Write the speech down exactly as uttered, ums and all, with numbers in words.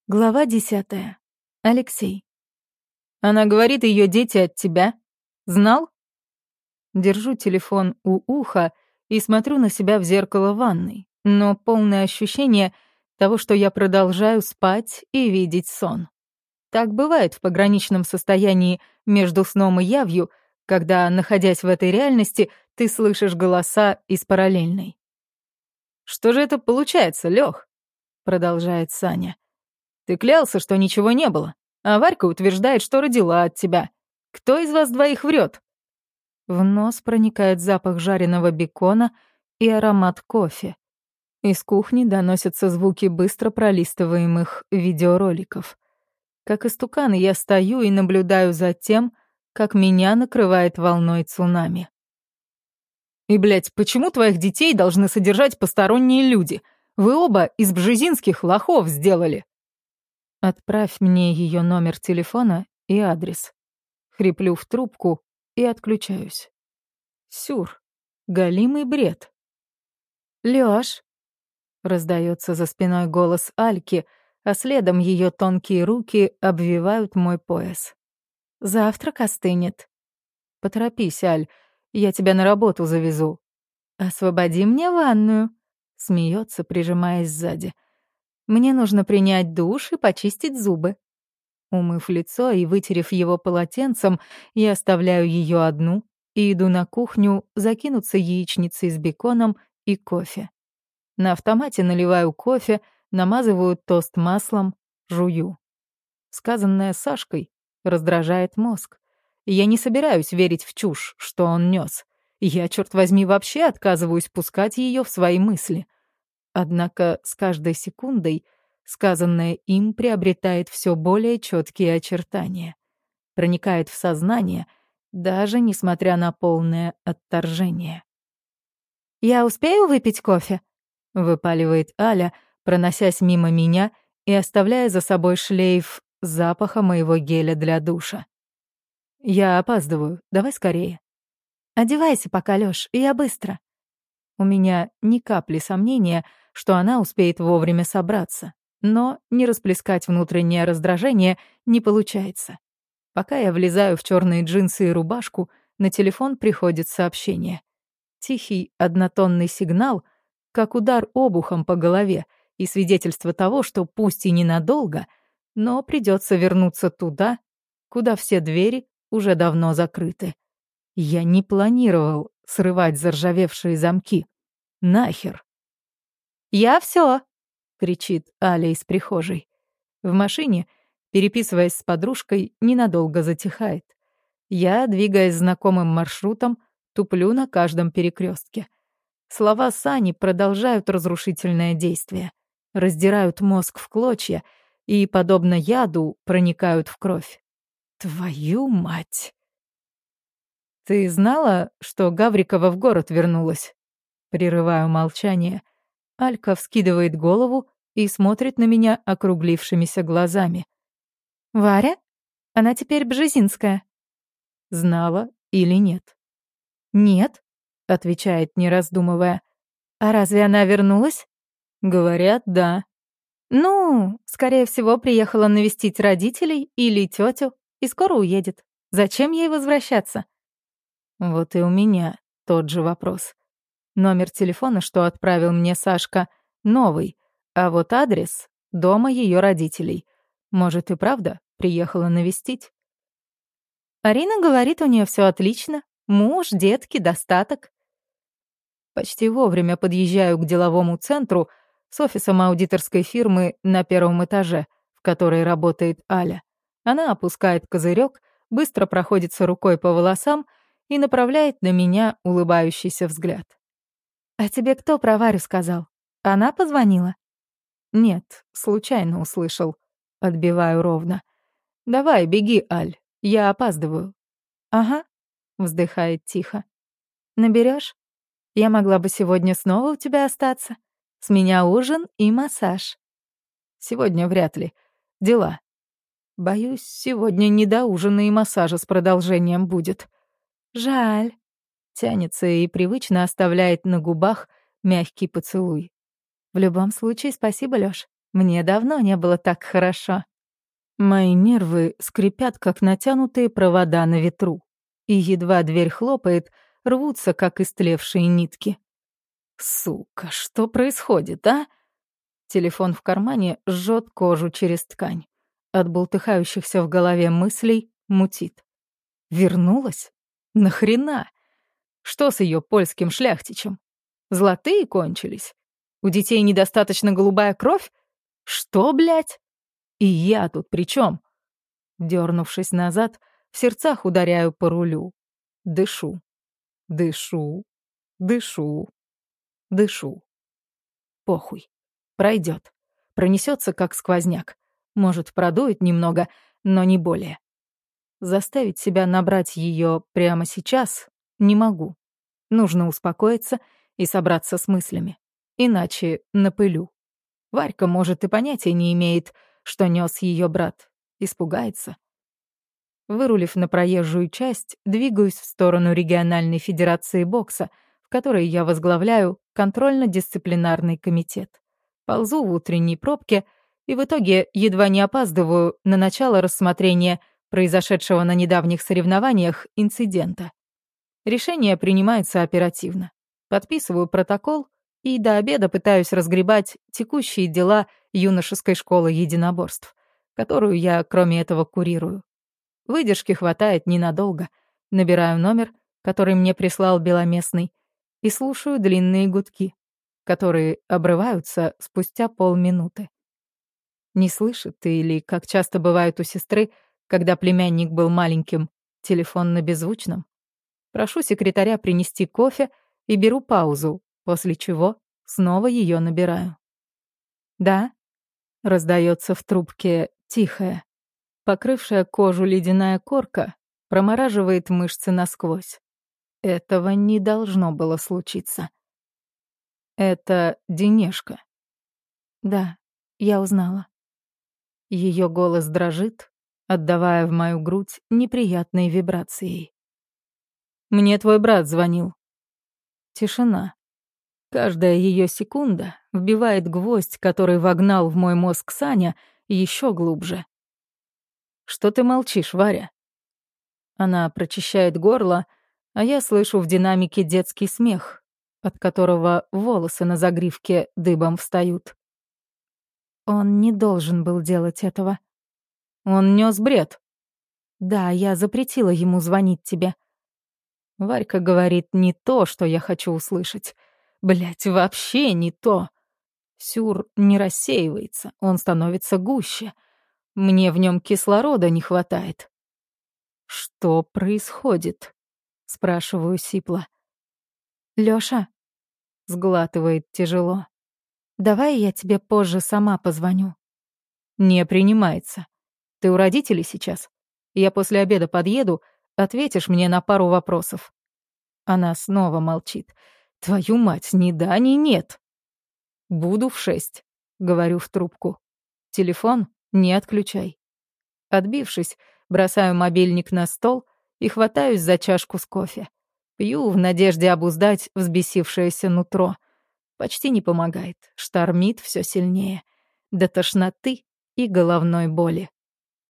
Глава десятая. Алексей. Она говорит, ее дети от тебя. Знал? Держу телефон у уха и смотрю на себя в зеркало ванной, но полное ощущение того, что я продолжаю спать и видеть сон. Так бывает в пограничном состоянии между сном и явью, когда, находясь в этой реальности, ты слышишь голоса из параллельной. «Что же это получается, Лёх?» — продолжает Саня. «Ты клялся, что ничего не было, а Варька утверждает, что родила от тебя. Кто из вас двоих врет?» В нос проникает запах жареного бекона и аромат кофе. Из кухни доносятся звуки быстро пролистываемых видеороликов. Как истукан я стою и наблюдаю за тем, как меня накрывает волной цунами. «И, блядь, почему твоих детей должны содержать посторонние люди? Вы оба из бжезинских лохов сделали!» «Отправь мне ее номер телефона и адрес». Хриплю в трубку и отключаюсь. Сюр. Голимый бред. «Лёш!» — раздается за спиной голос Альки, а следом ее тонкие руки обвивают мой пояс. «Завтрак остынет. Поторопись, Аль, я тебя на работу завезу. Освободи мне ванную», — смеется, прижимаясь сзади. «Мне нужно принять душ и почистить зубы». Умыв лицо и вытерев его полотенцем, я оставляю ее одну и иду на кухню закинуться яичницей с беконом и кофе. На автомате наливаю кофе, намазываю тост маслом, жую. Сказанное Сашкой раздражает мозг. Я не собираюсь верить в чушь, что он нес. Я, черт возьми, вообще отказываюсь пускать ее в свои мысли. Однако с каждой секундой сказанное им приобретает все более четкие очертания, проникает в сознание, даже несмотря на полное отторжение. «Я успею выпить кофе?» — выпаливает Аля, проносясь мимо меня и оставляя за собой шлейф запаха моего геля для душа. «Я опаздываю, давай скорее». «Одевайся пока, Лёш, я быстро». У меня ни капли сомнения, что она успеет вовремя собраться, но не расплескать внутреннее раздражение не получается. Пока я влезаю в черные джинсы и рубашку, на телефон приходит сообщение. Тихий однотонный сигнал, как удар обухом по голове, и свидетельство того, что пусть и ненадолго, но придется вернуться туда, куда все двери уже давно закрыты. Я не планировал срывать заржавевшие замки. Нахер. «Я всё!» — кричит Аля из прихожей. В машине, переписываясь с подружкой, ненадолго затихает. Я, двигаясь знакомым маршрутом, туплю на каждом перекрестке. Слова Сани продолжают разрушительное действие, раздирают мозг в клочья и, подобно яду, проникают в кровь. Твою мать! «Ты знала, что Гаврикова в город вернулась?» Прерываю молчание. Алька вскидывает голову и смотрит на меня округлившимися глазами. «Варя? Она теперь бжезинская». «Знала или нет?» «Нет», — отвечает, не раздумывая. «А разве она вернулась?» «Говорят, да». «Ну, скорее всего, приехала навестить родителей или тетю и скоро уедет. Зачем ей возвращаться?» Вот и у меня тот же вопрос. Номер телефона, что отправил мне Сашка, новый, а вот адрес — дома ее родителей. Может, и правда приехала навестить? Арина говорит, у нее все отлично. Муж, детки, достаток. Почти вовремя подъезжаю к деловому центру с офисом аудиторской фирмы на первом этаже, в которой работает Аля. Она опускает козырек, быстро проходится рукой по волосам и направляет на меня улыбающийся взгляд. «А тебе кто про Варю сказал? Она позвонила?» «Нет, случайно услышал». Отбиваю ровно. «Давай, беги, Аль, я опаздываю». «Ага», — вздыхает тихо. «Наберёшь? Я могла бы сегодня снова у тебя остаться. С меня ужин и массаж». «Сегодня вряд ли. Дела. Боюсь, сегодня не до ужина и массажа с продолжением будет». «Жаль». Тянется и привычно оставляет на губах мягкий поцелуй. «В любом случае, спасибо, Лёш. Мне давно не было так хорошо. Мои нервы скрипят, как натянутые провода на ветру, и едва дверь хлопает, рвутся, как истлевшие нитки. Сука, что происходит, а? Телефон в кармане жжет кожу через ткань. От бултыхающихся в голове мыслей мутит. Вернулась? Нахрена? Что с ее польским шляхтичем? Золотые кончились? У детей недостаточно голубая кровь? Что, блядь? И я тут при чем? Дернувшись назад, в сердцах ударяю по рулю. Дышу, дышу, дышу, дышу. Похуй. Пройдет. Пронесется, как сквозняк. Может, продует немного, но не более. Заставить себя набрать ее прямо сейчас не могу. Нужно успокоиться и собраться с мыслями. Иначе напылю. Варька, может, и понятия не имеет, что нес ее брат. Испугается. Вырулив на проезжую часть, двигаюсь в сторону региональной федерации бокса, в которой я возглавляю контрольно-дисциплинарный комитет. Ползу в утренней пробке и в итоге едва не опаздываю на начало рассмотрения произошедшего на недавних соревнованиях инцидента. Решение принимается оперативно. Подписываю протокол и до обеда пытаюсь разгребать текущие дела юношеской школы единоборств, которую я, кроме этого, курирую. Выдержки хватает ненадолго. Набираю номер, который мне прислал Беломестный, и слушаю длинные гудки, которые обрываются спустя полминуты. Не слышит или, как часто бывает у сестры, когда племянник был маленьким, телефон на беззвучном. Прошу секретаря принести кофе и беру паузу, после чего снова ее набираю. «Да?» — раздается в трубке тихая. Покрывшая кожу ледяная корка промораживает мышцы насквозь. Этого не должно было случиться. Это Денежка. Да, я узнала. Ее голос дрожит, отдавая в мою грудь неприятной вибрацией. «Мне твой брат звонил». Тишина. Каждая ее секунда вбивает гвоздь, который вогнал в мой мозг Саня, еще глубже. «Что ты молчишь, Варя?» Она прочищает горло, а я слышу в динамике детский смех, от которого волосы на загривке дыбом встают. Он не должен был делать этого. Он нес бред. Да, я запретила ему звонить тебе. Варька говорит не то, что я хочу услышать. Блять, вообще не то. Сюр не рассеивается, он становится гуще. Мне в нем кислорода не хватает. «Что происходит?» — спрашиваю сипло. «Лёша?» — сглатывает тяжело. «Давай я тебе позже сама позвоню». «Не принимается. Ты у родителей сейчас? Я после обеда подъеду, ответишь мне на пару вопросов». Она снова молчит. «Твою мать, ни да, ни нет». «Буду в шесть», — говорю в трубку. «Телефон не отключай». Отбившись, бросаю мобильник на стол и хватаюсь за чашку с кофе. Пью в надежде обуздать взбесившееся нутро. Почти не помогает, штормит все сильнее. До тошноты и головной боли.